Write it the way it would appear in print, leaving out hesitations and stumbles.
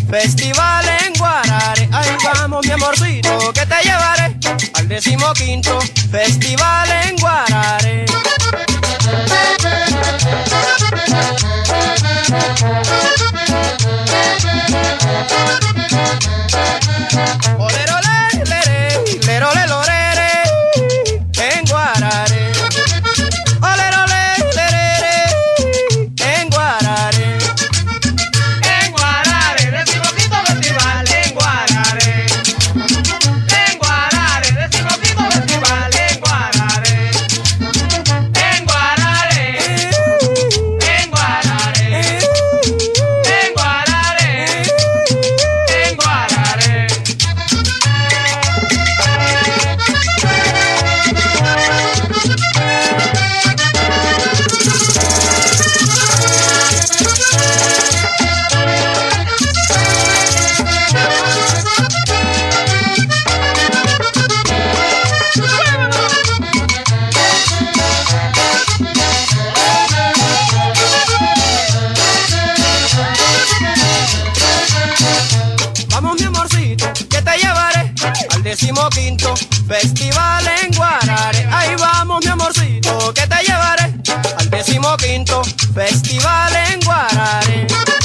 festival en Guarare. Ahí vamos mi amorcito, que te llevaré al 15º festival en Guarare. Olerole, lere, lerole, lorere, en Guarare. Olerole, lerere, en Guarare. En Guarare, 15º festival en Guarare. En Guarare, 15º festival en Guarare. En Guarare, en Guarare, en Guarare, en Guarare. Vamos mi amorcito, que te llevaré al 15º festival en Guarare. Ahí vamos mi amorcito, que te llevaré al 15º festival en Guarare.